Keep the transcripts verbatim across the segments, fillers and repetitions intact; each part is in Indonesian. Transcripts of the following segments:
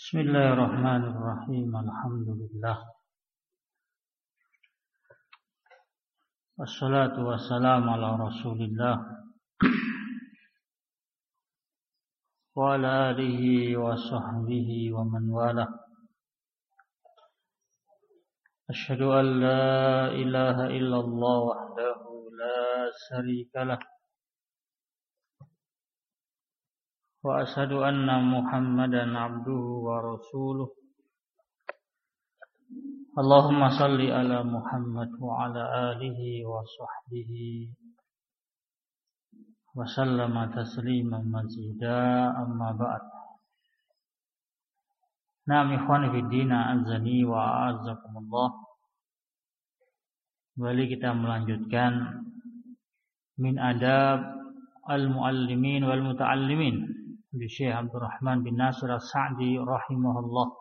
Bismillahirrahmanirrahim. Alhamdulillah. Wassalatu wassalamu ala Rasulillah wa ala alihi wa sahbihi wa man wala. Asyhadu an la ilaha illallah wahdahu la syarika lah. Wa asyhadu anna Muhammadan abduhu wa rasuluh. Allahumma salli ala Muhammad wa ala alihi wa sahbihi wa sallama tasliman mazida, amma ba'd. Naam ikhwan fi din, azani wa a'azzakumullah. Kembali kita melanjutkan min adab al-muallimin wal muta'allimin di Syekh Abdurrahman bin Nasir As-Sa'di rahimahullah.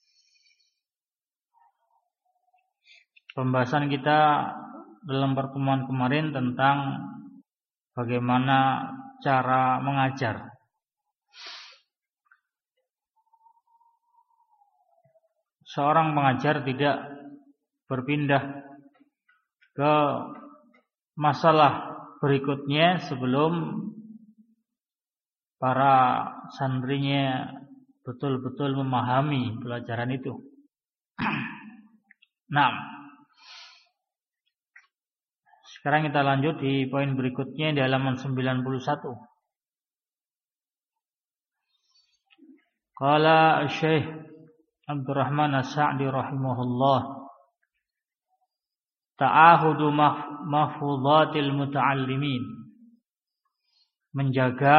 Pembahasan kita dalam pertemuan kemarin tentang bagaimana cara mengajar. Seorang pengajar tidak berpindah ke masalah berikutnya sebelum para santrinya betul-betul memahami pelajaran itu. Nah, sekarang kita lanjut di poin berikutnya di halaman sembilan puluh satu. Qala Syekh Abdurrahman As-Sa'di rahimahullah, ta'ahudu mahfudhatil muta'allimin, menjaga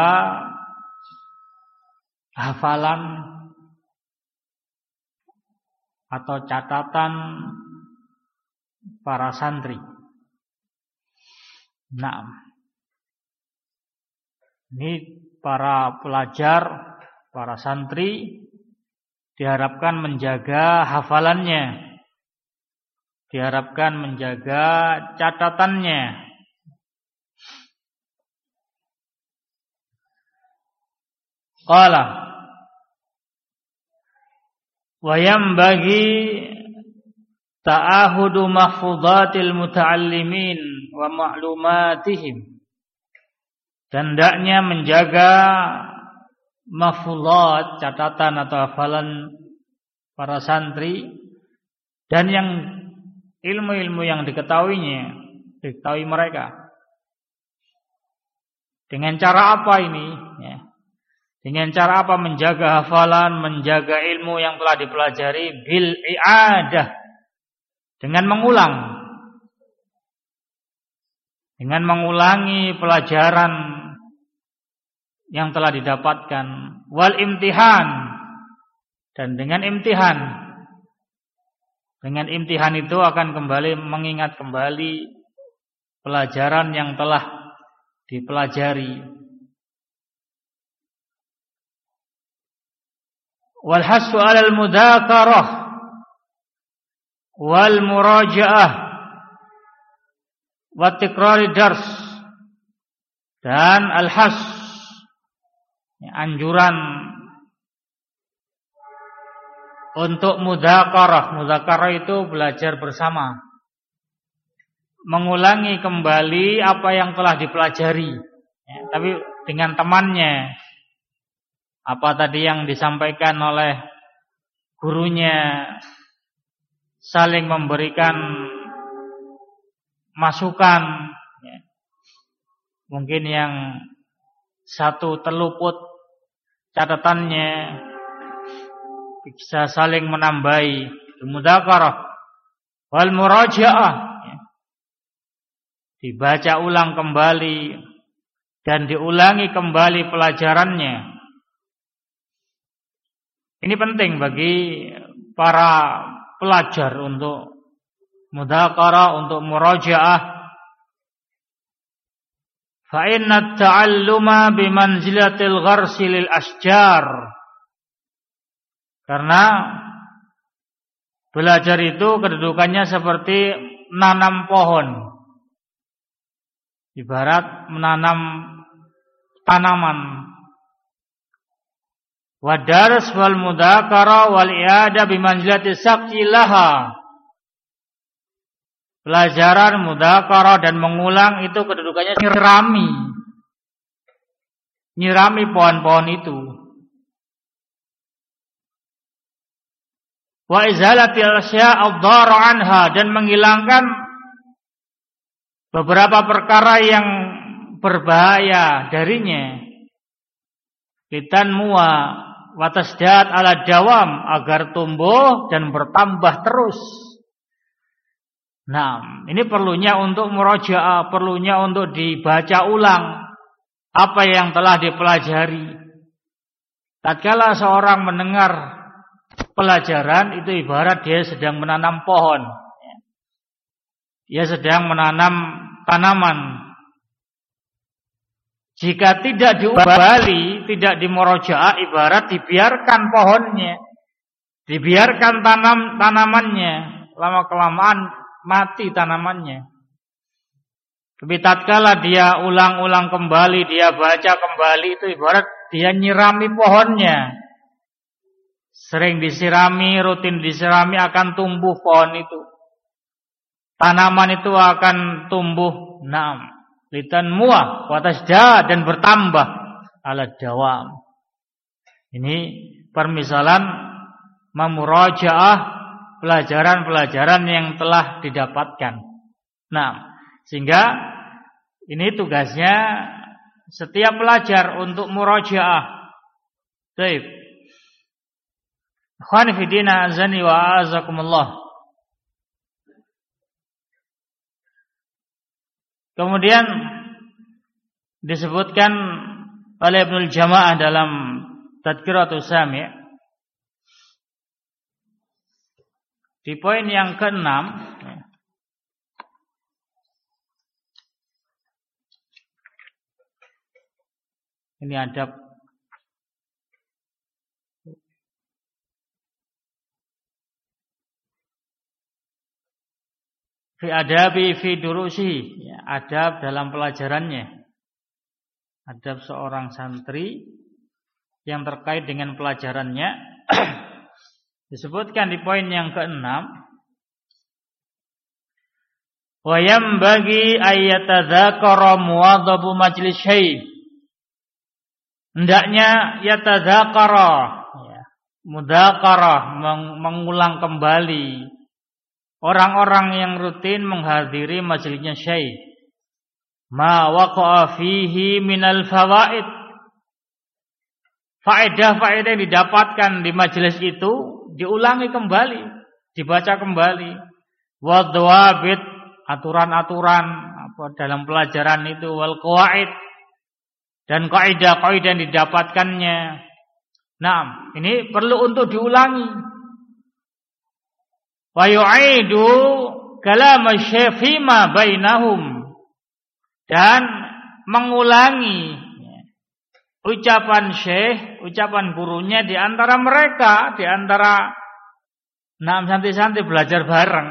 hafalan atau catatan para santri. Nah, ini para pelajar, para santri diharapkan menjaga hafalannya, diharapkan menjaga catatannya. Qala wa yanbaghi ta'ahudu mahfudhatil muta'allimin wa ma'lumatihim, dan hendaknya menjaga mahfudhat, catatan atau hafalan para santri, dan yang ilmu-ilmu yang diketahuinya, diketahui mereka. Dengan cara apa ini? Ya. Dengan cara apa menjaga hafalan, menjaga ilmu yang telah dipelajari? Bil i'adah, dengan mengulang, dengan mengulangi pelajaran yang telah didapatkan. Wal imtihan, dan dengan imtihan. Dengan imtihan itu akan kembali mengingat kembali pelajaran yang telah dipelajari. Wal hasu 'alal mudzakarah wal muraja'ah wa tikrari dars, dan al-has, anjuran untuk mudzakarah. Mudzakarah itu belajar bersama, mengulangi kembali apa yang telah dipelajari, ya, tapi dengan temannya. Apa tadi yang disampaikan oleh gurunya, saling memberikan masukan, ya. Mungkin yang satu terluput catatannya, bisa saling menambahi. Mudzakarah wal muraja'ah, ya. Dibaca ulang kembali dan diulangi kembali pelajarannya. Ini penting bagi para pelajar untuk mudzakarah, untuk muraja'ah. Fa inna at-ta'alluma bimanzilatil gharsi lil asjar. Karena belajar itu kedudukannya seperti menanam pohon. Ibarat menanam tanaman. Wa dars wal mudzakarah wal i'adah bimanzilati saqilaha. Pelajaran, mudzakarah dan mengulang itu kedudukannya nyirami. Nyirami pohon-pohon itu. Wa izalatil asya' ad-dara anha, dan menghilangkan beberapa perkara yang berbahaya darinya. Litan muwa wa tasdad ala dawam, agar tumbuh dan bertambah terus. Nah, ini perlunya untuk murajaah, perlunya untuk dibaca ulang apa yang telah dipelajari. Tatkala seorang mendengar pelajaran, itu ibarat dia sedang menanam pohon. Dia sedang menanam tanaman. Jika tidak diubali, tidak dimurajaah, ibarat dibiarkan pohonnya, dibiarkan tanam tanamannya, lama kelamaan mati tanamannya. Tapi tatkala dia ulang-ulang kembali, dia baca kembali, itu ibarat dia nyirami pohonnya. Sering disirami, rutin disirami, akan tumbuh pohon itu. Tanaman itu akan tumbuh, naam, litan muah, watasda, dan bertambah ala dawam. Ini permisalan memurajaah pelajaran-pelajaran yang telah didapatkan. Nah, sehingga ini tugasnya setiap pelajar untuk murajaah. Baik. Ikhwan fi din, azani wa azakumullah. Kemudian disebutkan oleh Ibnul Jamaah dalam Tadhkiratus Sami', di poin yang keenam, ini adab fi adabi fi durusi, ya, adab dalam pelajarannya, adab seorang santri yang terkait dengan pelajarannya. Disebutkan di poin yang keenam, wa yambagi ayyatadzakara muwadhabu majlis syai'. Hendaknya yatadzakara, ya, mudzakarah, mengulang kembali orang-orang yang rutin menghadiri majelisnya syai', ma waqa'a fihi minal fawaid, faedah-faedah yang didapatkan di majelis itu diulangi kembali, dibaca kembali. Wadwabit, aturan-aturan apa dalam pelajaran itu, wal qawaid, dan kaidah-kaidah yang didapatkannya. Nah, ini perlu untuk diulangi. Wa yu'idu kalam asy-syaikh fima bainahum, dan mengulangi ucapan syekh, ucapan gurunya di antara mereka, di antara nah santri-santri belajar bareng.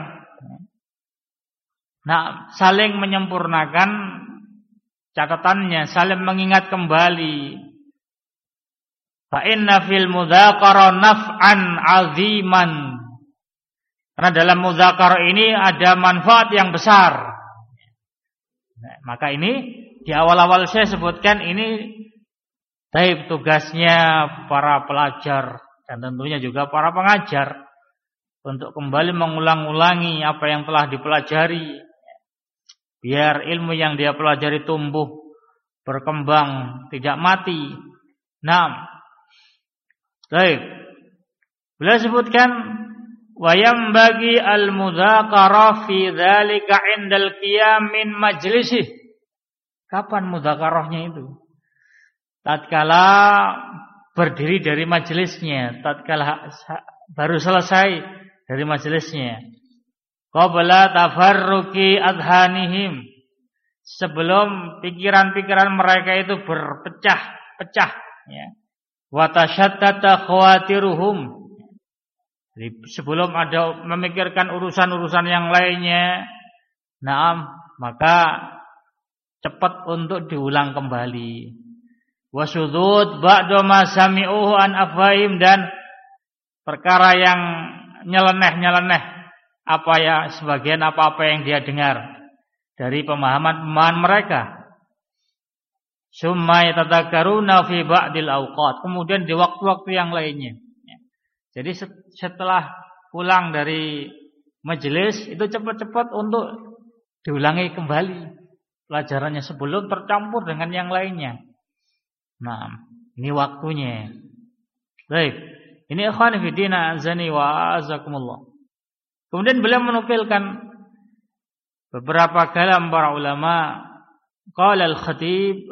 Nah, saling menyempurnakan catatannya, saling mengingat kembali. Fa inna fil mudzakarah naf'an 'aziman. Karena dalam mudzakarah ini ada manfaat yang besar. Nah, maka ini di awal-awal saya sebutkan ini baik tugasnya para pelajar dan tentunya juga para pengajar untuk kembali mengulang-ulangi apa yang telah dipelajari, biar ilmu yang dia pelajari tumbuh, berkembang, tidak mati. Nah, baik. Beliau sebutkan wa yambagi al-mudzakarah fi dzalika 'indal qiyam min majlisih. Kapan mudzakarahnya itu? Tatkala berdiri dari majelisnya, tatkala baru selesai dari majelisnya. Qabla tafarruqi adhanihim, sebelum pikiran-pikiran mereka itu berpecah-pecah, ya. Wa tashattata khawatiruhum, jadi sebelum ada memikirkan urusan-urusan yang lainnya. Naam, maka cepat untuk diulang kembali. wa syudzud ba'da ma sami'uhu an afahim, dan perkara yang nyeleneh-nyeleneh apa ya sebagian apa-apa yang dia dengar dari pemahaman-pemahaman mereka. Summa yatadakkaruna fi ba'dil awqat, kemudian di waktu-waktu yang lainnya. Jadi setelah pulang dari majelis itu cepat-cepat untuk diulangi kembali pelajarannya sebelum tercampur dengan yang lainnya. Nah, ini waktunya. Baik. Ini ikhwan fillah azani wa azakumullah. Kemudian beliau menukilkan beberapa kalam para ulama. Qala al-Khatib,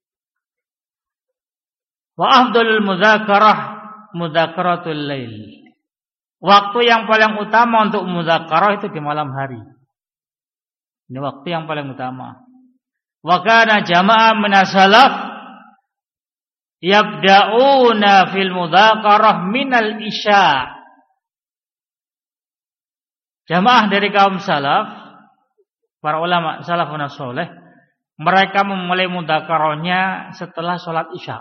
wa afdalul mudzakarah mudzakaratul lail. Waktu yang paling utama untuk mudzakarah itu di malam hari. Ini waktu yang paling utama. Wa kana jama'ah minas salaf yabda'una fil mudzakarah minal isya. Jamaah dari kaum salaf, para ulama salafun saleh, mereka memulai mudzakarahnya setelah salat isya.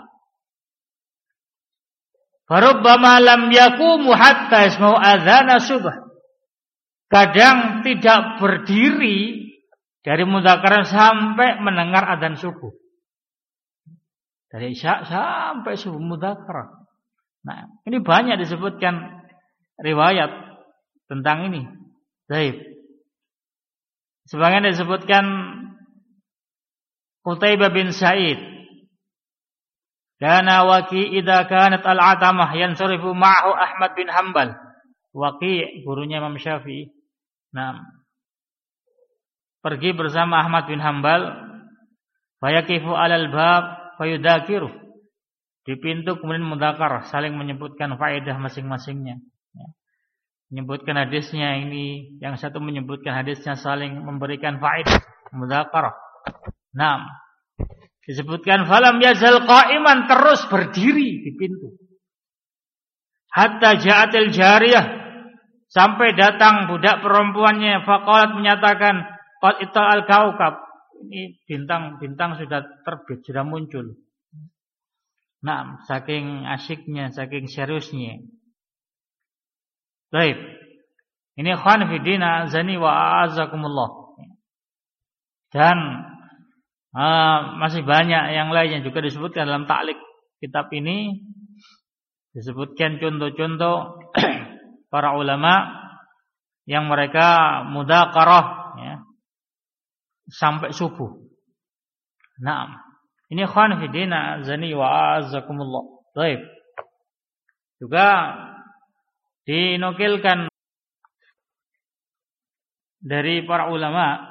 Farubbama lam yakumu hatta isma'u adzana subh. Kadang tidak berdiri dari mudzakarah sampai mendengar adzan subuh. Dari isya sampai subuh mudzakarah. Nah, ini banyak disebutkan riwayat tentang ini. Baik. Sebagian disebutkan Qutaibah bin Sa'id, kana Waqi' idza kanat al-atamah yansarifu ma'ahu Ahmad bin Hanbal. Waqi' gurunya Imam Syafi'i. Nah, pergi bersama Ahmad bin Hanbal, fayaqifu 'alal bab fayudzakiru. Di pintu kemudian mudzakarah, saling menyebutkan faedah masing-masingnya. Ya. Menyebutkan hadisnya ini, yang satu menyebutkan hadisnya, saling memberikan faedah mudzakarah. Nah, disebutkan falam yazal qa'iman, terus berdiri di pintu. Hatta ja'atil jariyah, sampai datang budak perempuannya, faqalat menyatakan qad ita'al kaukab. Ini bintang-bintang sudah terbit, sudah muncul. Nah, saking asyiknya, saking seriusnya. Baik. Ini ikhwan fillah azani wa azakumullah. Dan Uh, masih banyak yang lain yang juga disebutkan dalam ta'liq kitab ini. Disebutkan contoh-contoh para ulama yang mereka mudzakarah ya, sampai subuh. Nah, ini ikhwan fillah azani wa azakumullah. Baik. Juga dinukilkan dari para ulama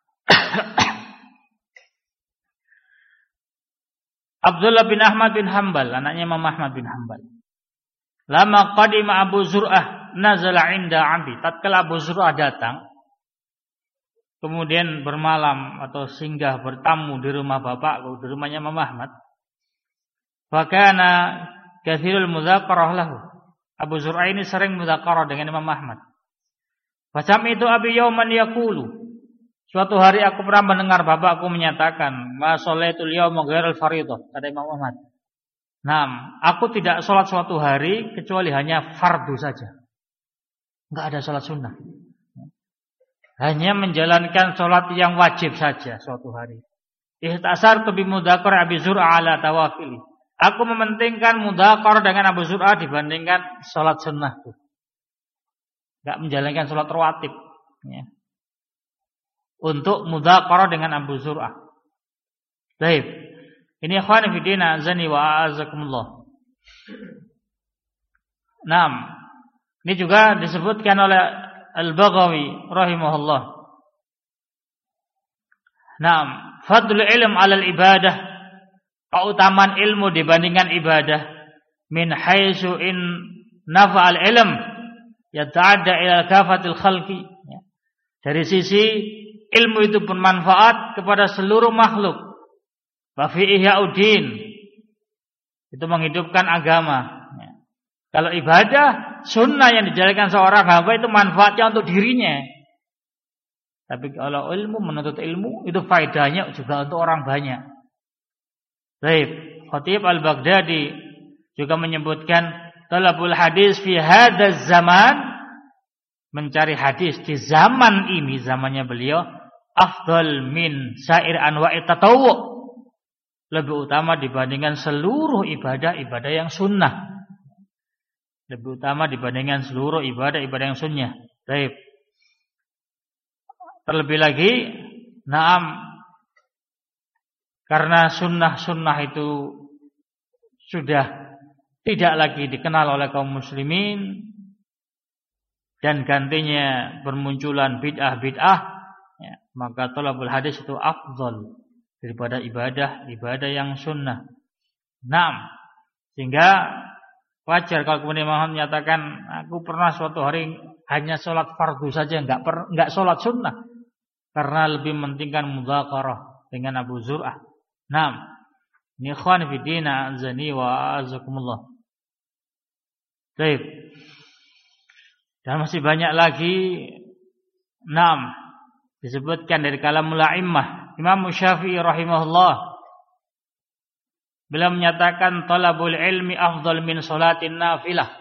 Abdullah bin Ahmad bin Hanbal, anaknya Imam Ahmad bin Hanbal. Lama qadima Abu Zur'ah nazala 'inda Abi. Tatkala Abu Zur'ah datang, kemudian bermalam atau singgah bertamu di rumah bapakku, di rumahnya Imam Ahmad. Fa kana katsirul mudzakarah lahu. Abu Zur'ah ini sering mudzakarah dengan Imam Ahmad. Fa sami'tu Abi yauman yaqulu. Suatu hari aku pernah mendengar bapakku menyatakan, "Ma sholaitul yauma ghairal fardhah," kata Imam Ahmad. Nah, aku tidak sholat suatu hari kecuali hanya fardu saja. Enggak ada sholat sunnah. Hanya menjalankan sholat yang wajib saja suatu hari. Ihtasartu bi mudzakarah Abi Zur'ah ala tawafili. Aku mementingkan mudzakarah dengan Abu Zur'ah dibandingkan sholat sunnah. Enggak menjalankan sholat rawatib. Ya. Untuk mudzakarah dengan Abu Zur'ah. Baik. Ini ikhwan fillah azani wa azakumullah. Naam. Ini juga disebutkan oleh Al-Baghawi rahimahullah. Naam, fadlul ilm 'alal ibadah. Keutamaan ilmu dibandingkan ibadah. Min haitsu in nafa'al ilm yata'adda ila kafatil khalqi. Dari sisi ilmu itu bermanfaat kepada seluruh makhluk. Wa fi ihya'uddin, itu menghidupkan agama. Kalau ibadah sunnah yang dijalankan seorang hamba itu manfaatnya untuk dirinya. Tapi kalau ilmu, menuntut ilmu, itu faedahnya juga untuk orang banyak. Baik, Khatib Al-Baghdadi juga menyebutkan talabul hadis fi hadzal zaman, mencari hadis di zaman ini, zamannya beliau, afdal min sair anwa'i tatawwu, lebih utama dibandingkan seluruh ibadah-ibadah yang sunnah. Lebih utama dibandingkan seluruh ibadah-ibadah yang sunnah. Baik. Terlebih lagi, naam, karena sunnah-sunnah itu sudah tidak lagi dikenal oleh kaum muslimin dan gantinya bermunculan bid'ah-bid'ah, ya, maka thalabul hadis itu afdal daripada ibadah-ibadah yang sunnah. Naam, sehingga wajar kalau kemudian Muhammad menyatakan, aku pernah suatu hari hanya sholat fardu saja, enggak per, enggak sholat sunnah, karena lebih mementingkan mudzakarah dengan Abu Zur'ah. Naam, ini ikhwan fi din azani wa azakumullah. Baik. Dan masih banyak lagi, naam, disebutkan dari kalamul a'immah. Imam Syafi'i rahimahullah, beliau menyatakan talabul ilmi afdal min sholatin nafilah.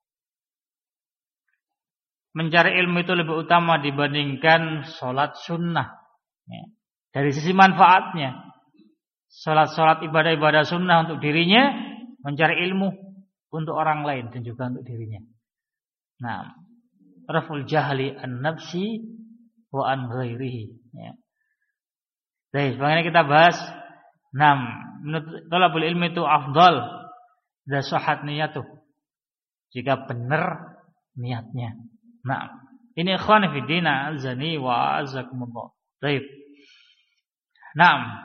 Mencari ilmu itu lebih utama dibandingkan sholat sunnah, ya. Dari sisi manfaatnya, sholat-sholat ibadah-ibadah sunnah untuk dirinya, mencari ilmu untuk orang lain dan juga untuk dirinya. Nah, raful jahli an nafsi wa an ghairihi, ya. Baik, bagaimana kita bahas? Nam, talabul ilmi itu afdal dan sahhat niyatuh, jika benar niatnya. Nah, ini ikhwan fi din azani wa azakumullah. Baik. Naam.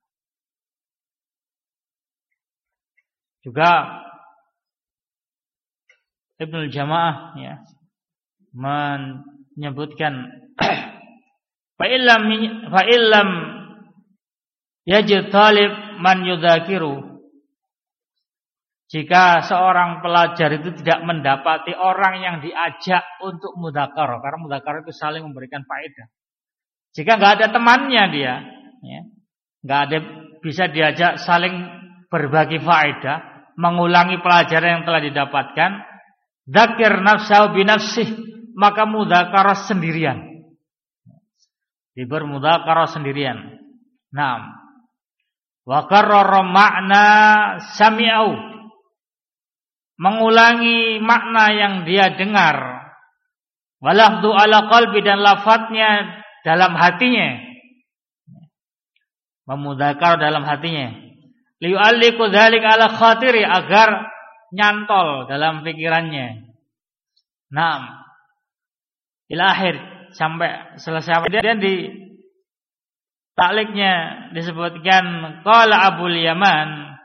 Juga Ibnul Jamaah, ya, menyebutkan fa illam fa illam yajid talib man yudzakiru, jika seorang pelajar itu tidak mendapati orang yang diajak untuk mudzakarah, karena mudzakarah itu saling memberikan faedah. Jika enggak ada temannya dia, ya, enggak ada bisa diajak saling berbagi faedah, mengulangi pelajaran yang telah didapatkan, dzakir nafsahu binafsih, maka mudzakarah sendirian. Diber mudzakarah sendirian. Naam. Wa qarrara makna sami'au, mengulangi makna yang dia dengar. Walafdu ala qalbi, dan lafadznya dalam hatinya. Memudzakarah dalam hatinya. Liyu'alliqu dzalika ala khatiri, agar nyantol dalam pikirannya. Naam. Ila akhir, sampai selesai. Kemudian di takliknya disebutkan qala Abul Yaman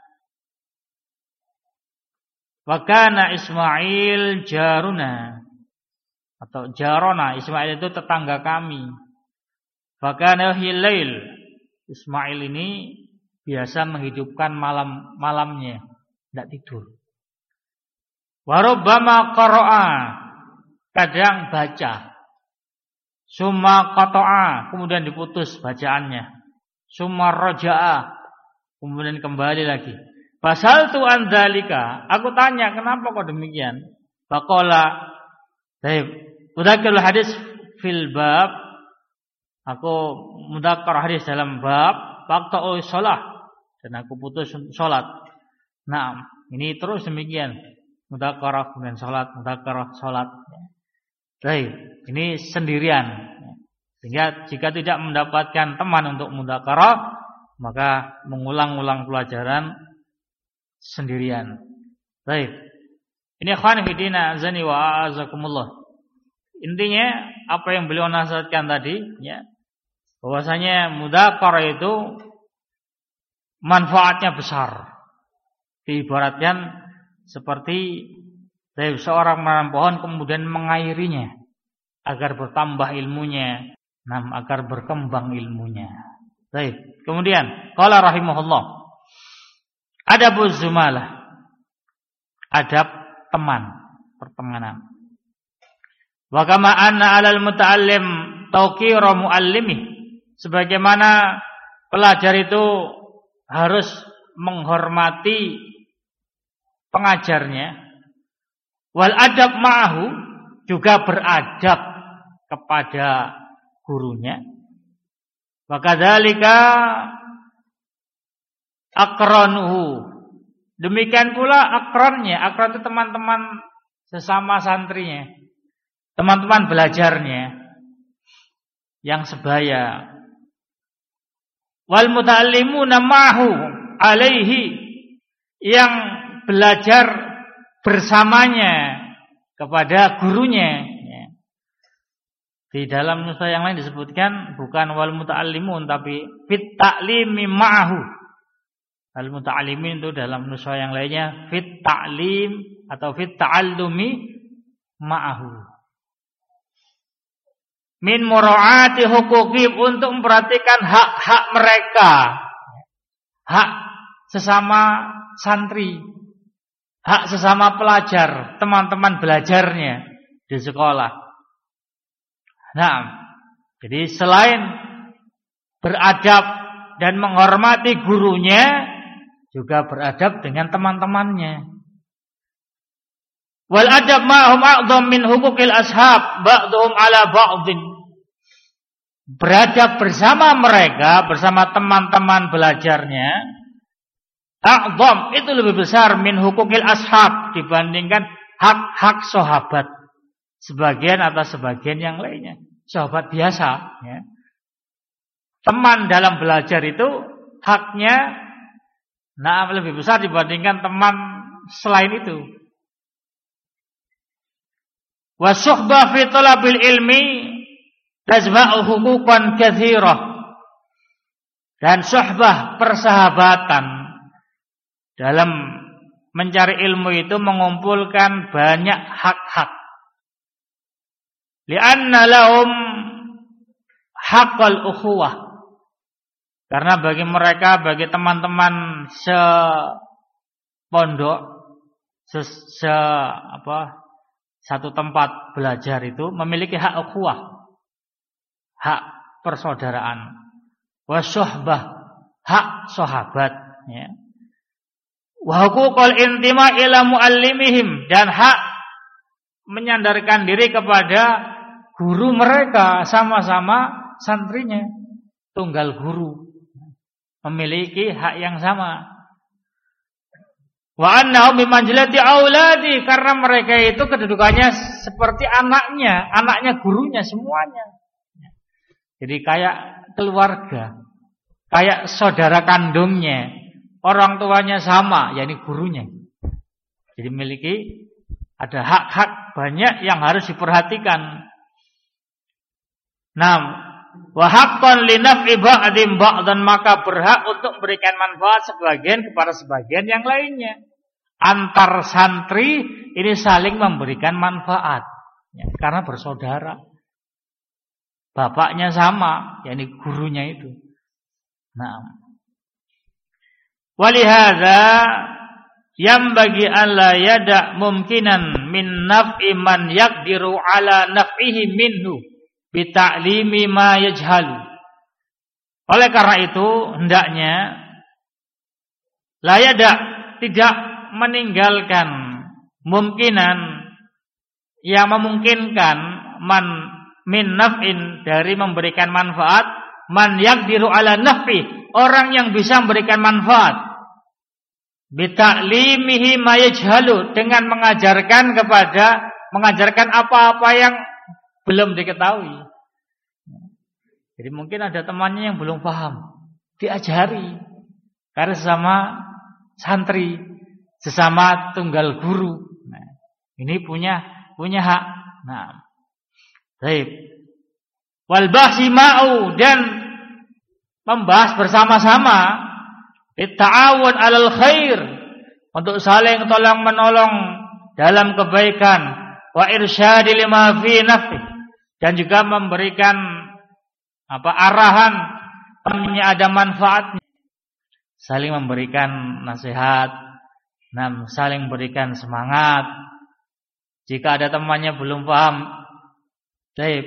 wa kana Ismail jaruna, atau jarona, Ismail itu tetangga kami. Fa kana hilail, Ismail ini biasa menghidupkan malam-malamnya, tidak tidur. Wa rubbama qara'a, kadang baca. Summa qata'a, kemudian diputus bacaannya. Summa raja'a, kemudian kembali lagi. Fasaltu an dzalika, aku tanya kenapa kok demikian? Faqala, "Baik, udzakirul hadis fil bab." Aku mudzakkar hadis dalam bab waqtu shalah, dan aku putus salat. Nah, ini terus demikian. Mudzakkar kemudian salat, mudzakkar salat. Baik, ini sendirian. Sehingga jika tidak mendapatkan teman untuk mudzakarah, maka mengulang-ulang pelajaran sendirian. Baik. Ini ikhwan fillah azani wa azakumullah. Intinya apa yang beliau nasihatkan tadi, ya, bahwasanya mudzakarah itu manfaatnya besar. Diibaratkan seperti dari seorang menanam pohon kemudian mengairinya agar bertambah ilmunya, nam agar berkembang ilmunya. Baik. Kemudian qala rahimahullah, adabuz zumalah, adab teman, pertemanan. Wa kama anna 'alal muta'allim tawqira muallimi, sebagaimana pelajar itu harus menghormati pengajarnya. Wal adab ma'ahu, juga beradab kepada gurunya. Wa kadzalika aqranuhu, demikian pula akronnya. Akron itu teman-teman sesama santrinya, teman-teman belajarnya yang sebaya. Wal muta'allimuna ma'ahu alaihi, yang belajar bersamanya kepada gurunya. Di dalam nusa yang lain disebutkan bukan wal muta'allimun, tapi fit ta'limi ma'ahu. Al muta'allimin itu dalam nusa yang lainnya fit ta'lim atau fit ta'allumi ma'ahu. Min mura'ati huquqihim, untuk memperhatikan hak-hak mereka, hak sesama santri, hak sesama pelajar, teman-teman belajarnya di sekolah. Nah, jadi selain beradab dan menghormati gurunya, juga beradab dengan teman-temannya. Wal adab ma'hum a'dham min huquqil ashab ba'dhum ala ba'dhin. Beradab bersama mereka, bersama teman-teman belajarnya, a'dham, itu lebih besar min huquqil ashab, dibandingkan hak-hak sahabat sebagian atas sebagian yang lainnya. Sahabat biasa, ya. Teman dalam belajar itu haknya nah lebih besar dibandingkan teman selain itu. Wa suhbah fi talabil ilmi tajma'u huquqan katsirah. Dan suhbah, persahabatan dalam mencari ilmu itu mengumpulkan banyak hak-hak. Li'anna lahum haqqal ukhuwah. Karena bagi mereka, bagi teman-teman sepondok, se, se apa satu tempat belajar itu memiliki hak ukhuwah, hak persaudaraan, wasyuhbah, hak sahabat, ya. Wa huququl intima ila muallimihim, dan hak menyandarkan diri kepada guru mereka, sama-sama santrinya, tunggal guru, memiliki hak yang sama. Wa annahum bimanzilati auladi, karena mereka itu kedudukannya seperti anaknya, anaknya gurunya semuanya. Jadi kayak keluarga, kayak saudara kandungnya, orang tuanya sama, yakni gurunya. Jadi memiliki ada hak-hak banyak yang harus diperhatikan. Nah, wa haqqan li naf'i ba'dhin ba'dan, maka berhak untuk memberikan manfaat sebagian kepada sebagian yang lainnya. Antar santri ini saling memberikan manfaat, ya, karena bersaudara. Bapaknya sama, yakni gurunya itu. Nah, walihada yang bagi alla yada mumkinan min naf'i man yaqdiru ala naf'ihi minhu bi ta'limi ma yajhalu. Oleh karena itu hendaknya la yada, tidak meninggalkan mungkinan yang memungkinkan man min naf'in, dari memberikan manfaat, man yaqdiru ala naf'i, orang yang bisa memberikan manfaat, bi ta'limihi ma yajhalu, dengan mengajarkan kepada mengajarkan apa-apa yang belum diketahui. Jadi mungkin ada temannya yang belum paham, diajari, karena sesama santri, sesama tunggal guru. Nah, ini punya punya hak. Nah, baik. Wal bahsi ma'u, dan membahas bersama-sama, ta'awun 'alal khair, untuk saling tolong menolong dalam kebaikan, wa irsyadi lima fi nafsi, dan juga memberikan apa arahan yang ada manfaatnya, saling memberikan nasihat. Nah, saling berikan semangat. Jika ada temannya belum paham, baik,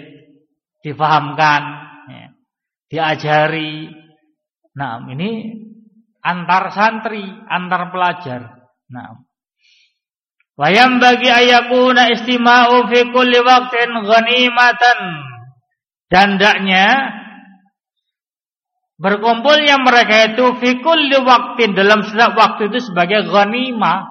difahamkan, ya, diajari. Nah, ini antar santri, antar pelajar. Nah, wayam bagi ayakuna istima'u fi kulli waqtin ghanimatan. Dan hendaknya berkumpulnya mereka itu fi kulli waqtin, dalam setiap waktu itu sebagai ghanimah.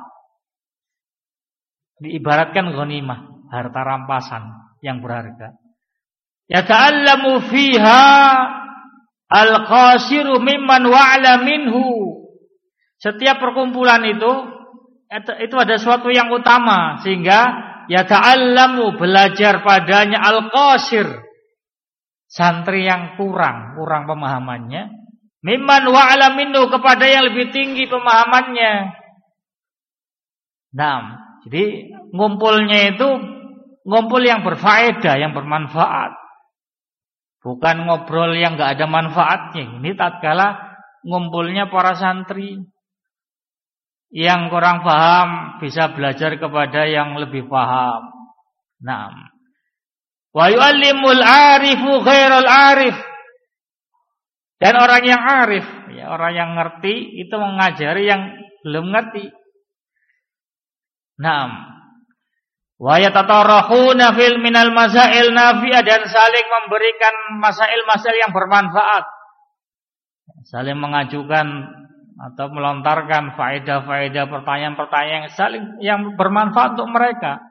Diibaratkan ghanimah, harta rampasan yang berharga. Yata'allamu fiha al-qasiru mimman wa'ala minhu. Setiap perkumpulan itu itu ada sesuatu yang utama, sehingga yata'allamu, belajar padanya al-qasir, santri yang kurang kurang pemahamannya, mimman wa'ala minhu, kepada yang lebih tinggi pemahamannya. Nah, jadi ngumpulnya itu ngumpul yang berfaedah, yang bermanfaat. Bukan ngobrol yang enggak ada manfaatnya. Ini tatkala ngumpulnya para santri yang kurang paham bisa belajar kepada yang lebih paham. Naam. Wa yu'allimul 'arifu ghairal 'arif. Dan orang yang arif, ya, orang yang ngerti itu mengajari yang belum ngerti. Naam. Wa yatatarahuna fil minal masail nafi'ah, dan saling memberikan masail-masail yang bermanfaat. Saling mengajukan atau melontarkan faedah-faedah, pertanyaan-pertanyaan yang saling yang bermanfaat untuk mereka.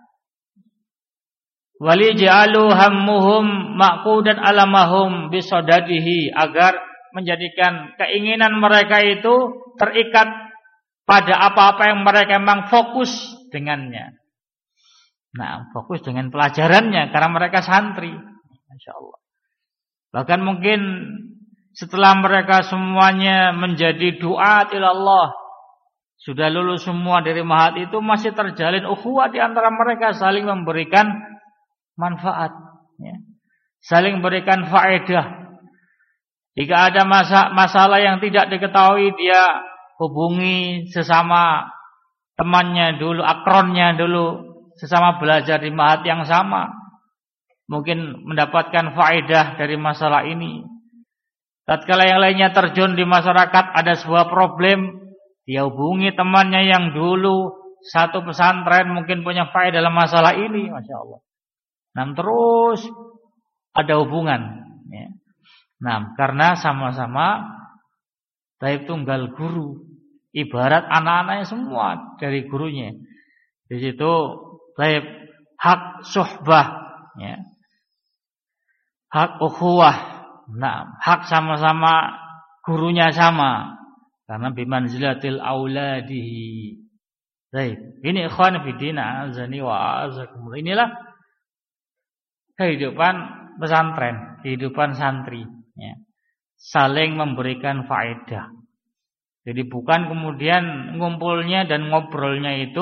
Wali ja'alu hammuhum ma'qudan alamahum bisadadihi, agar menjadikan keinginan mereka itu terikat pada apa-apa yang mereka memang fokus dengannya. Nah, fokus dengan pelajarannya karena mereka santri. Masyaallah. Bahkan mungkin setelah mereka semuanya menjadi duat ilallah, sudah lulus semua dari Mahat itu, masih terjalin ukhuwah di antara mereka, saling memberikan manfaat, ya. Saling memberikan faedah. Jika ada masa, masalah yang tidak diketahui, dia hubungi sesama temannya dulu, akronnya dulu, sesama belajar di Mahat yang sama, mungkin mendapatkan faedah dari masalah ini. Tatkala yang lainnya terjun di masyarakat, ada sebuah problem, dia hubungi temannya yang dulu satu pesantren, mungkin punya faedah dalam masalah ini, masya Allah. Nah, terus ada hubungan, ya. Nah, karena sama-sama taib tunggal guru, ibarat anak-anaknya semua dari gurunya. Di situ taib hak suhbah, ya. Hak ukhuwah. Nah, hak sama-sama gurunya sama, karena bimanzilatil auladihi. Baik, ini ikhwan fillah azani wa azakumullah. Inilah kehidupan pesantren, kehidupan santri, ya. Saling memberikan faedah. Jadi bukan kemudian ngumpulnya dan ngobrolnya itu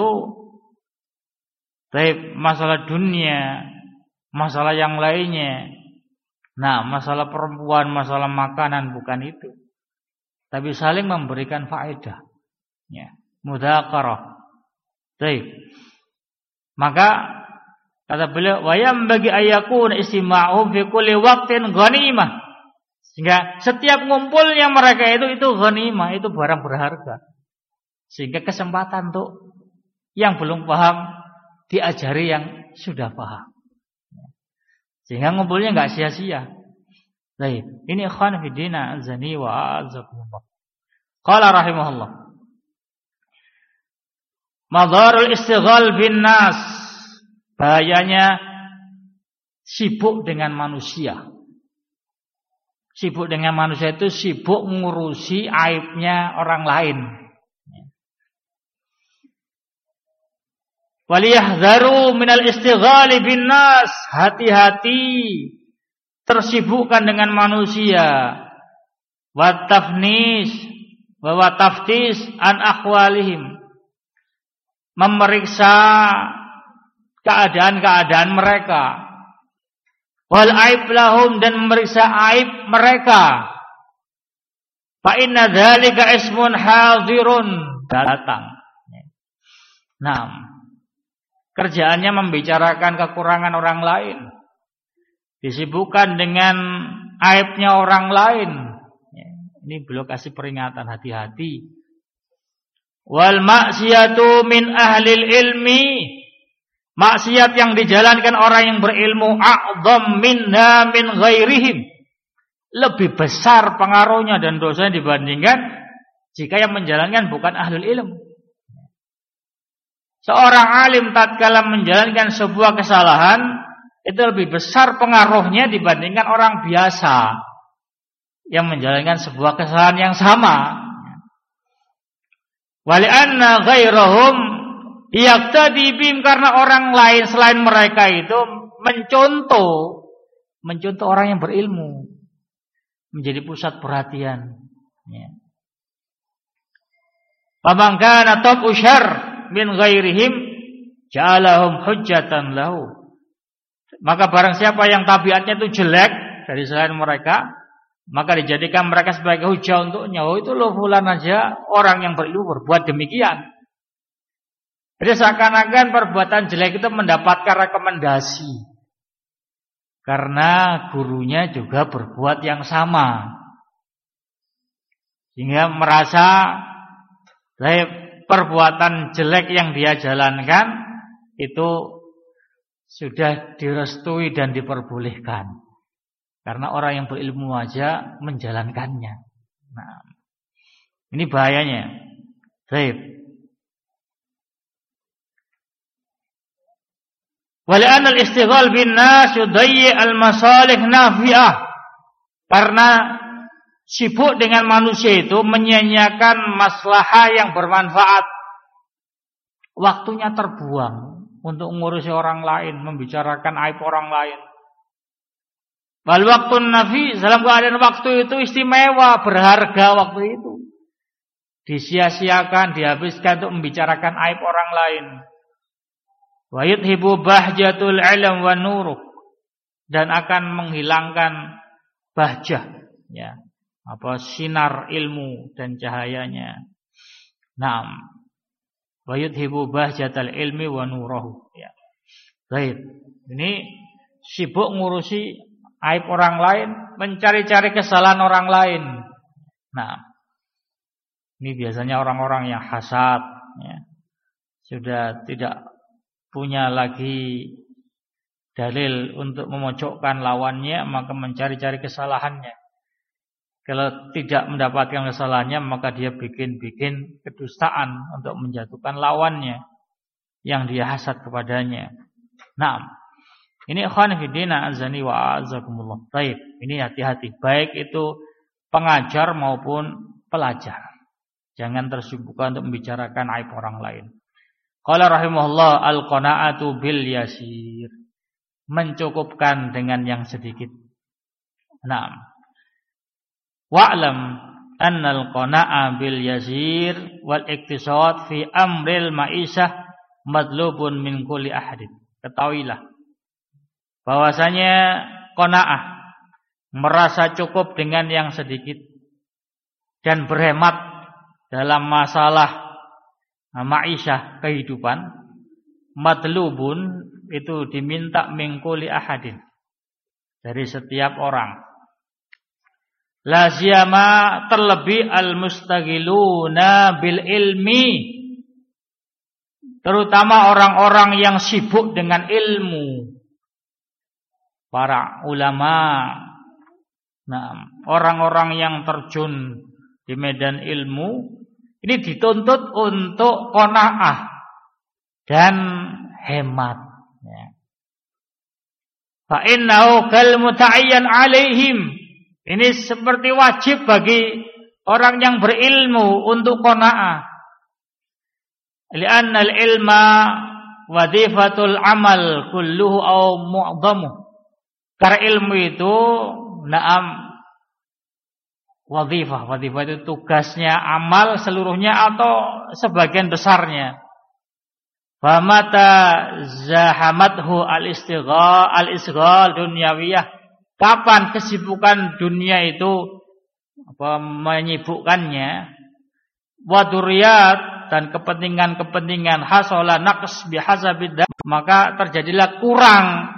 baik masalah dunia, masalah yang lainnya. Nah, masalah perempuan, masalah makanan, bukan itu. Tapi saling memberikan faedah, ya, mudzakarah. Baik. Maka kata beliau, wayam bagi ayakun istima'u fi kulli waqtin ghanimah. Sehingga setiap ngumpulnya mereka itu itu ghanimah, itu barang berharga. Sehingga kesempatan untuk yang belum paham diajari yang sudah paham. Sehingga ngumpulnya enggak sia-sia. Baik, ini ikhwan fi din azani wa azakumullah. Qala rahimahullah. Madharul istighal bin nas. Bahayanya sibuk dengan manusia. Sibuk dengan manusia itu sibuk ngurusi aibnya orang lain. Waliyahzaru minal istighali bin nas. Hati-hati tersibukkan dengan manusia. Wa tafnis wa taftis an akhwalihim. Memeriksa keadaan-keadaan mereka. Wal aib lahum, dan memeriksa aib mereka. Fa inna dzalika ismun hadirun, datang. Nah, kerjaannya membicarakan kekurangan orang lain, disibukkan dengan aibnya orang lain. Ini beliau kasih peringatan, hati-hati. Wal maksiatu min ahlil ilmi. Maksiat yang dijalankan orang yang berilmu a'dham minha min ghairihim. Lebih besar pengaruhnya dan dosanya dibandingkan jika yang menjalankan bukan ahlul ilm. Seorang alim tatkala menjalankan sebuah kesalahan itu lebih besar pengaruhnya dibandingkan orang biasa yang menjalankan sebuah kesalahan yang sama. Wali anna ghairahum yaqtadi bihim, karena orang lain selain mereka itu mencontoh mencontoh orang yang berilmu, menjadi pusat perhatian. Ya. Faman kana tabu syarr min ghairihim ja'alahum hujjatan lahu. Maka barang siapa yang tabiatnya itu jelek dari selain mereka, maka dijadikan mereka sebagai hujah untuknya. Oh, itu loh fulan aja orang yang berilmu berbuat demikian. Jadi seakan-akan perbuatan jelek itu mendapatkan rekomendasi karena gurunya juga berbuat yang sama, sehingga merasa perbuatan jelek yang dia jalankan itu sudah direstui dan diperbolehkan karena orang yang berilmu aja menjalankannya. Nah, ini bahayanya. Baik. Wali'anal istighal bin nas yudayyi al-masalih nafi'ah. Karena sibuk dengan manusia itu menyia-nyiakan maslahah yang bermanfaat. Waktunya terbuang untuk mengurusi orang lain, membicarakan aib orang lain. Wal waktun nafi, dalam keadaan waktu itu istimewa, berharga waktu itu. Disia-siakan, dihabiskan untuk membicarakan aib orang lain. Wa yudhibu bahjatul ilm wa nuruh, dan akan menghilangkan bahjah, ya, apa sinar ilmu dan cahayanya. Naam. Wa yudhibu bahjatal ilmi wa nuruh, ya. Baik. Ini sibuk ngurusi aib orang lain, mencari-cari kesalahan orang lain. Nah, ini biasanya orang-orang yang hasad, ya, sudah tidak punya lagi dalil untuk memojokkan lawannya, maka mencari-cari kesalahannya. Kalau tidak mendapatkan kesalahannya, maka dia bikin-bikin kedustaan untuk menjatuhkan lawannya yang dia hasad kepadanya. Nah, ini ikhwan fillah azani wa azakumullah. Baik, ini hati-hati, baik itu pengajar maupun pelajar. Jangan tersibukkan untuk membicarakan aib orang lain. Qala rahimahullah al-qana'atu bil yasir. Mencukupkan dengan yang sedikit. Naam. Wa'lam anna al-qana'a bil yasir wal iktisad fi amril ma'isah madlubun min kulli ahadin. Ketahuilah bahwasanya qanaa'ah, merasa cukup dengan yang sedikit dan berhemat dalam masalah ma'isyah, kehidupan, madlubun, itu diminta mingkuli ahadin, dari setiap orang. La siyama, terlebih al-mustaghiluna bil ilmi, terutama orang-orang yang sibuk dengan ilmu, para ulama, nah, orang-orang yang terjun di medan ilmu. Ini dituntut untuk qanaah dan hemat. Fa innahu kal muta'ayyan alaihim. Ini seperti wajib bagi orang yang berilmu untuk qanaah. Li'anna al-ilma wadhifatul amal kulluhu aw mu'dhamuh. Karena ilmu itu na'am wadhifah, wadhifah itu tugasnya, amal seluruhnya atau sebagian besarnya. Famata zahamathu al-istighal al-isghal dunyawiyah. Kapan kesibukan dunia itu apa menyibukkannya, waduriyat, dan kepentingan-kepentingan, hasala naqs bihasabid, maka terjadilah kurang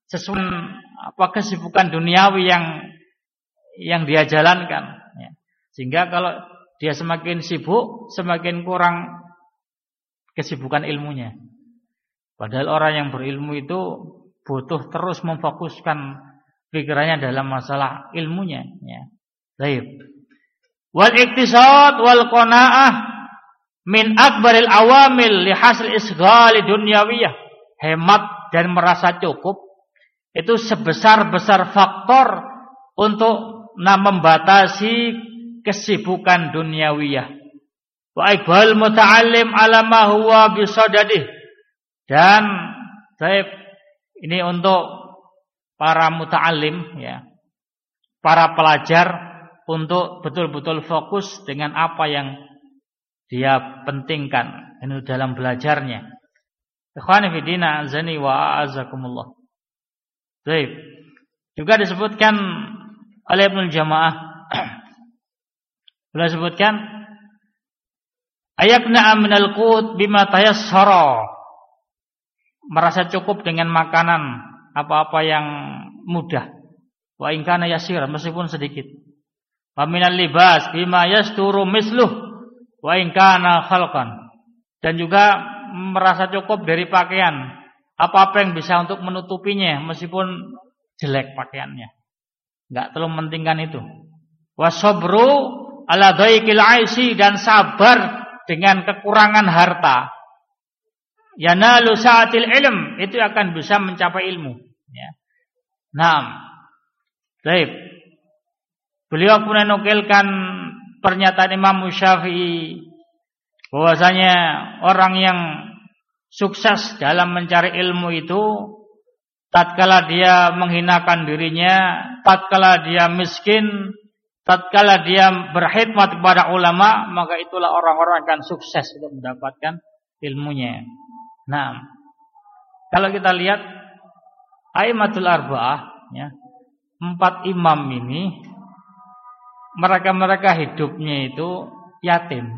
sesuai apa kesibukan duniawi yang yang dia jalankan. Sehingga kalau dia semakin sibuk, semakin kurang kesibukan ilmunya. Padahal orang yang berilmu itu butuh terus memfokuskan pikirannya dalam masalah ilmunya. Ya. Baik. Wal iktisad wal qanaah min akbaril awamil li hasil isghali dunyawiyah. Hemat dan merasa cukup itu sebesar-besar faktor untuk nah, membatasi kesibukan duniawiyah. Wa iqbal muta'allim ala ma huwa bisadadih. Dan baik, ini untuk para muta'allim ya. Para pelajar untuk betul-betul fokus dengan apa yang dia pentingkan ini dalam belajarnya. Ikhwani fi din azani wa azakumullah. Baik. Juga disebutkan oleh Ibnu Jamaah beliau sebutkan ayakna minal qut bima tayassara, merasa cukup dengan makanan apa-apa yang mudah, wa in kana yasir, meskipun sedikit, wa minal libas bima yasturu misluh wa in kana khalqan, dan juga merasa cukup dari pakaian apa-apa yang bisa untuk menutupinya meskipun jelek pakaiannya, enggak terlalu mementingkan itu. Wasabru ala dhaiqil aisi, dan sabar dengan kekurangan harta. Yanalu sa'atil ilm, itu akan bisa mencapai ilmu ya. Naam. Baik. Beliau pun menukilkan pernyataan Imam Syafi'i bahwasanya orang yang sukses dalam mencari ilmu itu tatkala dia menghinakan dirinya, tatkala dia miskin, tatkala dia berkhidmat kepada ulama, maka itulah orang-orang akan sukses untuk mendapatkan ilmunya. Nah, kalau kita lihat Aimatul Arba'ah ya, empat imam ini mereka-mereka hidupnya itu yatim.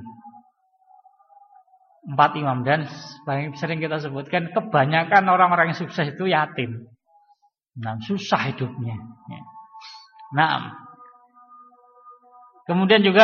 Empat imam, dan paling sering kita sebutkan kebanyakan orang-orang yang sukses itu yatim. Nah, susah hidupnya ya. Nah, kemudian juga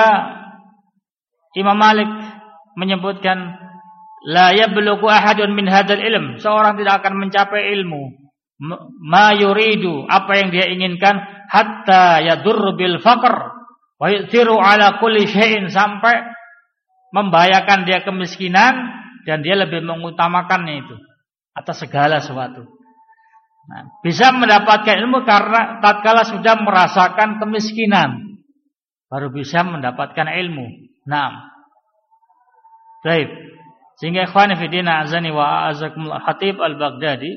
Imam Malik menyebutkan la yablughu ahadun min hadzal ilm, seorang tidak akan mencapai ilmu ma yuridu, apa yang dia inginkan, hatta yadurru bil faqr wa yu'thiru ala kulli syai'in, sampai membahayakan dia kemiskinan dan dia lebih mengutamakannya itu atas segala sesuatu. Nah, bisa mendapatkan ilmu karena tatkala sudah merasakan kemiskinan baru bisa mendapatkan ilmu. Nah, baik. Sehingga ikhwan fillah azani wa azakumullah, Khatib Al-Baghdadi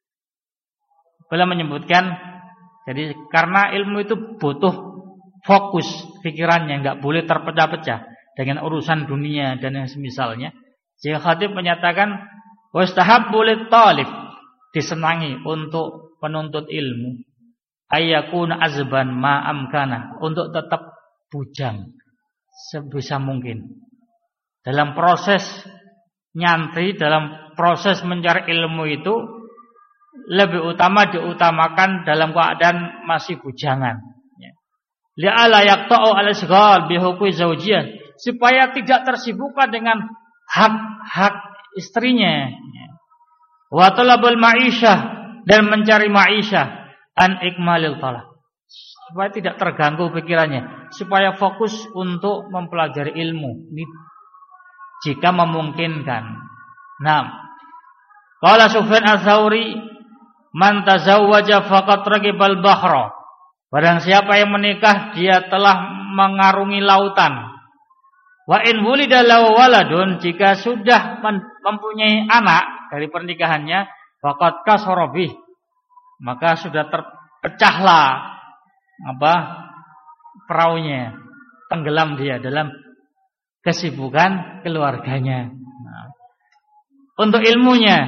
beliau menyebutkan, jadi karena ilmu itu butuh fokus pikirannya, enggak boleh terpecah-pecah dengan urusan dunia dan yang semisalnya. Sehingga Khatib menyatakan wastahabbu lit-talib, disenangi untuk penuntut ilmu, ayyakuna azban ma amkana, untuk tetap bujang sebisa mungkin dalam proses nyantri, dalam proses mencari ilmu itu lebih utama diutamakan dalam keadaan masih bujangan ya. Li'ala yaqta'u al-isghal bi huquqi zaujiyah, supaya tidak tersibukkan dengan hak-hak istrinya ya. Wa talabul ma'isyah, dan mencari ma'isyah, an ikmalil talab, supaya tidak terganggu pikirannya, supaya fokus untuk mempelajari ilmu ini jika memungkinkan. Nah, qala Sufyan Ats-Tsauri, man tazawwaja faqad raqibal bahra, barang siapa yang menikah dia telah mengarungi lautan. Wa in wulida lahu waladun, jika sudah mempunyai anak dari pernikahannya, faqad kasara bih, maka sudah terpecahlah apa perahunya, tenggelam dia dalam kesibukan keluarganya. Nah, untuk ilmunya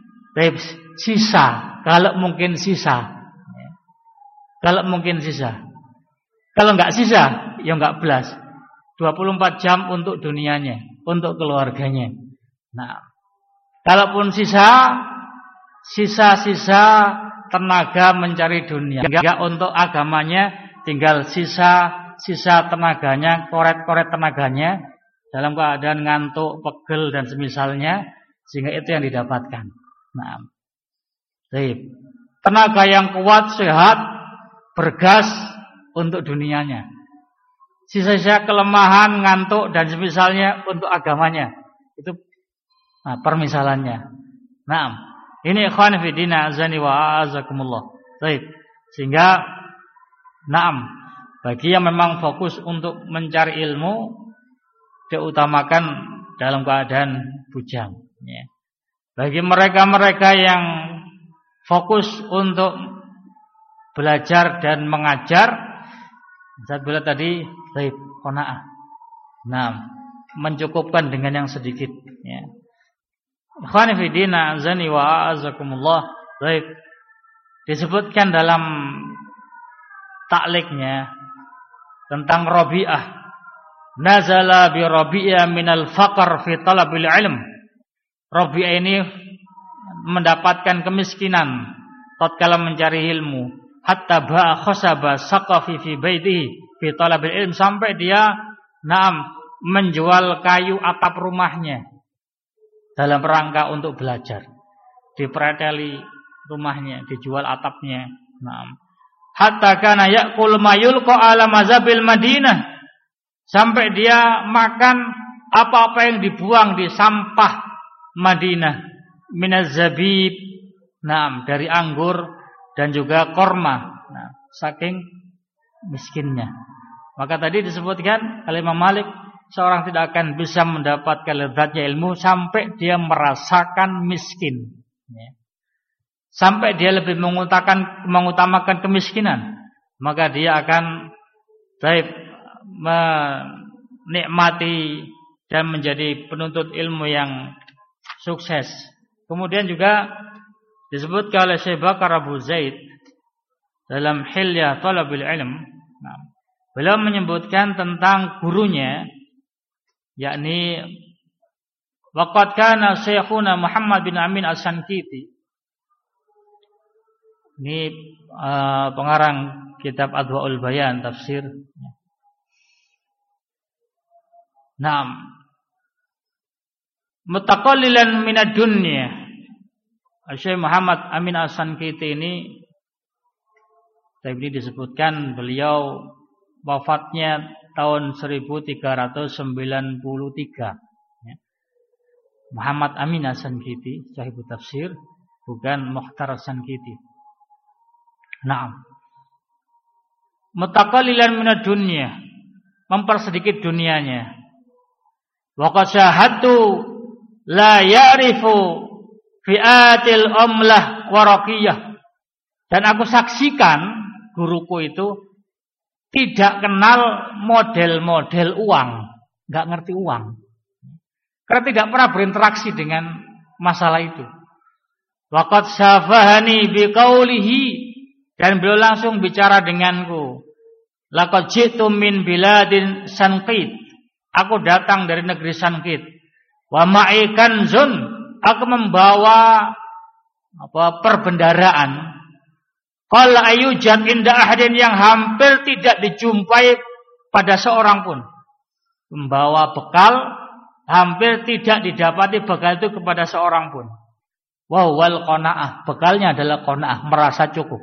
sisa, kalau mungkin sisa, kalau mungkin sisa, kalau enggak sisa ya enggak belas, dua puluh empat jam untuk dunianya, untuk keluarganya. Nah, kalaupun sisa, sisa-sisa tenaga mencari dunia, enggak untuk agamanya, tinggal sisa sisa tenaganya, koret-koret tenaganya dalam keadaan ngantuk, pegel dan semisalnya, sehingga itu yang didapatkan. Nah, baik. Tenaga yang kuat, sehat, bergas untuk dunianya. Sisa-sisa kelemahan, ngantuk dan semisalnya untuk agamanya. Itu nah, permisalannya. Nah, ini ikhwan fillah azani wa azakumullah. Baik. Sehingga naam, bagi yang memang fokus untuk mencari ilmu, diutamakan dalam keadaan bujang. Ya. Bagi mereka-mereka yang fokus untuk belajar dan mengajar, saya bilang tadi, baik, qanaah. Nah, mencukupkan dengan yang sedikit. Ya. Ikhwani fi din, azani wa azakumullah. Baik, disebutkan dalam takliknya tentang Rabi'ah, nazala bi Rabi'ah minal faqr fi talabil ilm. Rabi'ah ini mendapatkan kemiskinan tatkala mencari ilmu, hatta ba'a khasaba saqafi fi baitihi fi talabil ilm, sampai dia naam menjual kayu atap rumahnya dalam rangka untuk belajar. Dipreteli rumahnya, dijual atapnya. Naam. Hatta kana ya'kul ma yulqa ala mazabil Madinah, sampai dia makan apa-apa yang dibuang di sampah Madinah, minaz zabib, naam, dari anggur dan juga korma. Nah, saking miskinnya. Maka tadi disebutkan oleh Imam Malik, seorang tidak akan bisa mendapatkan lezatnya ilmu sampai dia merasakan miskin. Ya. Sampai dia lebih mengutamakan, mengutamakan kemiskinan, maka dia akan baik menikmati dan menjadi penuntut ilmu yang sukses. Kemudian juga disebutkan oleh Syekh Bakar Abu Zaid dalam Hilyah Thalabil Ilm. Nah, beliau menyebutkan tentang gurunya, yakni waqad kana Syekhuna Muhammad bin Amin As-Sankiti. Ini uh, pengarang kitab Adwaul Bayan tafsir. Naam. Mutaqallilan minad dunya. Syekh Muhammad Amin As-Sankiti ini, tadi disebutkan beliau wafatnya tahun seribu tiga ratus sembilan puluh tiga. Muhammad Amin As-Sankiti, sahibut tafsir, bukan Mukhtar As-Sankiti. Naam. Mutaqallilan minad dunya, mempersedikit dunianya. Wa qad syahadtu la ya'rifu fi'atil umlah waraqiyah. Dan aku saksikan guruku itu tidak kenal model-model uang, enggak ngerti uang. Karena tidak pernah berinteraksi dengan masalah itu. Wa qad safahani biqaulihi, dan beliau langsung bicara denganku. Laqad ji'tu min biladin Sanqit, aku datang dari negeri Sanqit. Wa ma'i kanzun, aku membawa apa perbendaraan. Qala ayyujad inda ahadin, yang hampir tidak dijumpai pada seorang pun. Membawa bekal, hampir tidak didapati bekal itu kepada seorang pun. Wa wal qanaah, bekalnya adalah qanaah, merasa cukup.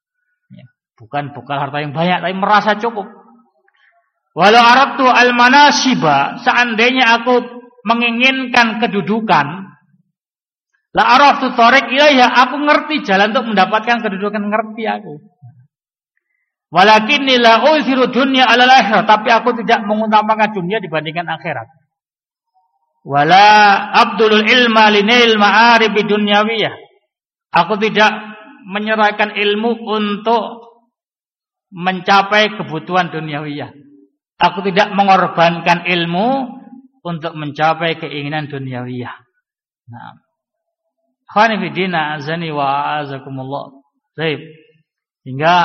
Bukan bekal harta yang banyak, tapi merasa cukup. Walau aradtu al-manasiba, seandainya aku menginginkan kedudukan, la araftu thariq ilaiha, aku ngerti jalan untuk mendapatkan kedudukan, ngerti aku. Walakinni la usiru dunya 'alal akhirah, tapi aku tidak mengutamakan dunia dibandingkan akhirat. Wala abdulul ilma linail ma'arib dunyawiyah, aku tidak menyerahkan ilmu untuk mencapai kebutuhan duniawiyah. Aku tidak mengorbankan ilmu untuk mencapai keinginan duniawiyah. Nah, khani fi din azani wa azakumullah. Baik. Hingga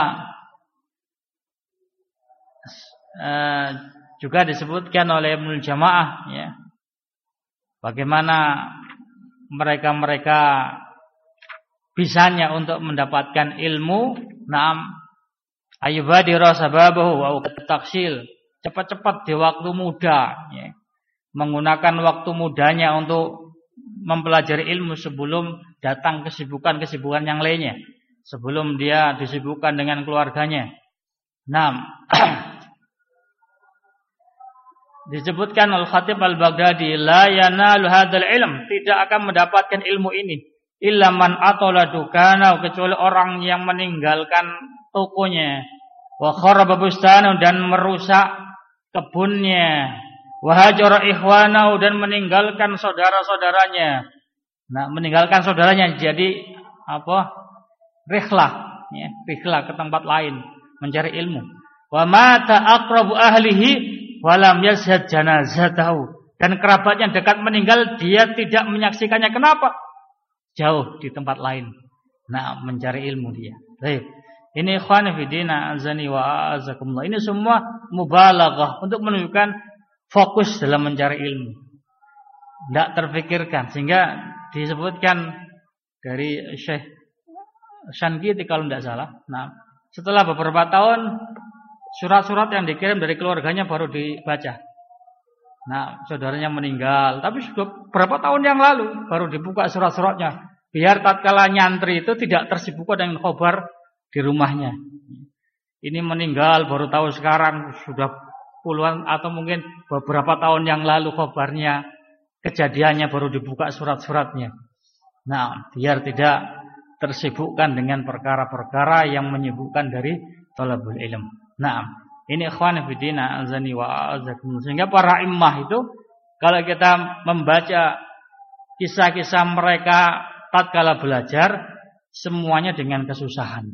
uh, juga disebutkan oleh Ibnu Jamaah, ya, bagaimana mereka-mereka bisanya untuk mendapatkan ilmu. Naam, Ayubadira sababahu wa taksil. Cepat-cepat di waktu muda, ya. Menggunakan waktu mudanya untuk mempelajari ilmu sebelum datang kesibukan-kesibukan yang lainnya, sebelum dia disibukkan dengan keluarganya. Nah, disebutkan Al-Khatib Al-Baghdadi, la yanalu hadzal ilm, tidak akan mendapatkan ilmu ini illa man atala dukana, kecuali orang yang meninggalkan tokonya, wa kharaba bustanahu, dan merusak kebunnya, wa hajara ikhwanahu, dan meninggalkan saudara-saudaranya. Nah, meninggalkan saudaranya jadi apa? Rihlah, ya, rihlah ke tempat lain mencari ilmu. Wa mata aqrabu ahlihi wa lam yashhad janazatahu, dan kerabatnya dekat meninggal, dia tidak menyaksikannya. Kenapa? Jauh di tempat lain. Nah, mencari ilmu dia. Baik. Ini ikhwan fillah azani wa azakumullah. Ini semua mubalaghah untuk menunjukkan fokus dalam mencari ilmu. Tidak terfikirkan, sehingga disebutkan dari Syekh Shankiti kalau tidak salah. Nah, setelah beberapa tahun surat-surat yang dikirim dari keluarganya baru dibaca. Nah, saudaranya meninggal, tapi sudah berapa tahun yang lalu baru dibuka surat-suratnya. Biar tatkala nyantri itu tidak tersibuk dengan khabar di rumahnya. Ini meninggal baru tahu sekarang, sudah puluhan atau mungkin beberapa tahun yang lalu kabarnya, kejadiannya baru dibuka surat-suratnya. Nah, biar tidak tersibukkan dengan perkara-perkara yang menyibukkan dari talabul ilm. Nah, ini ikhwan fillah azani wa azakum. Sehingga para immah itu kalau kita membaca kisah-kisah mereka tatkala belajar, semuanya dengan kesusahan.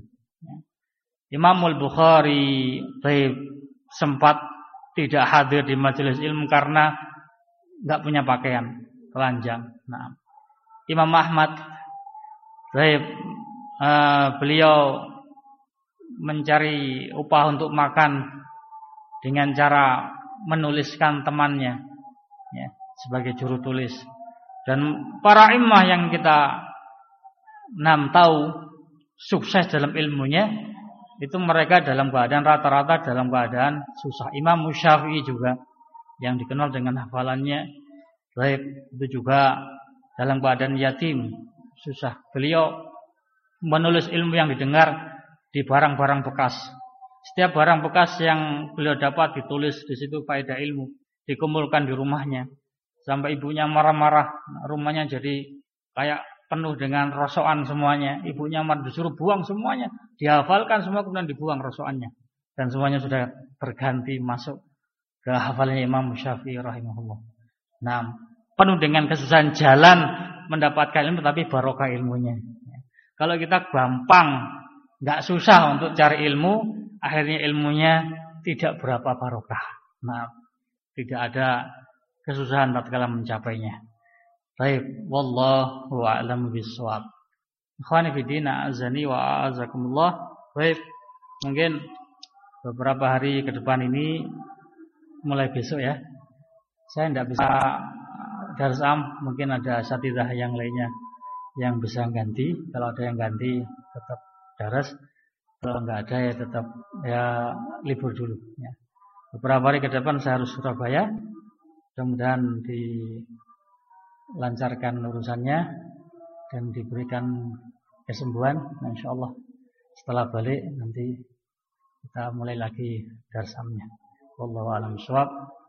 Imamul Bukhari baik, sempat tidak hadir di majelis ilmu karena enggak punya pakaian, telanjang. Nah, Imam Ahmad baik, uh, beliau mencari upah untuk makan dengan cara menuliskan temannya, ya, sebagai juru tulis. Dan para imam yang kita nam tahu sukses dalam ilmunya, itu mereka dalam keadaan rata-rata dalam keadaan susah. Imam Syafi'i juga yang dikenal dengan hafalannya baik, itu juga dalam keadaan yatim, susah. Beliau menulis ilmu yang didengar di barang-barang bekas. Setiap barang bekas yang beliau dapat ditulis di situ faedah ilmu, dikumpulkan di rumahnya. Sampai ibunya marah-marah, rumahnya jadi kayak penuh dengan rosokan semuanya. Ibunya marah, disuruh buang semuanya, dihafalkan semua kemudian dibuang rosokannya. Dan semuanya sudah terganti masuk ke hafalannya Imam Syafi'i rahimahullah. Nah, penuh dengan kesusahan jalan mendapatkan ilmu, tapi barokah ilmunya. Kalau kita gampang, nggak susah untuk cari ilmu, akhirnya ilmunya tidak berapa barokah. Nah, tidak ada kesusahan tatkala mencapainya. Baik, wallahu a'lam bishawab. Ikhwani fillah azani wa azakumullah. Baik, mungkin beberapa hari ke depan ini mulai besok ya, saya tidak bisa darsam, mungkin ada asatidzah yang lainnya yang bisa ganti. Kalau ada yang ganti tetap daras, kalau enggak ada ya tetap ya libur dulu ya. Beberapa hari ke depan saya harus Surabaya. Mudah-mudahan dilancarkan urusannya dan diberikan kesembuhan. Nah, insyaallah setelah balik nanti kita mulai lagi darsamnya. Wallahu a'lam bishawab.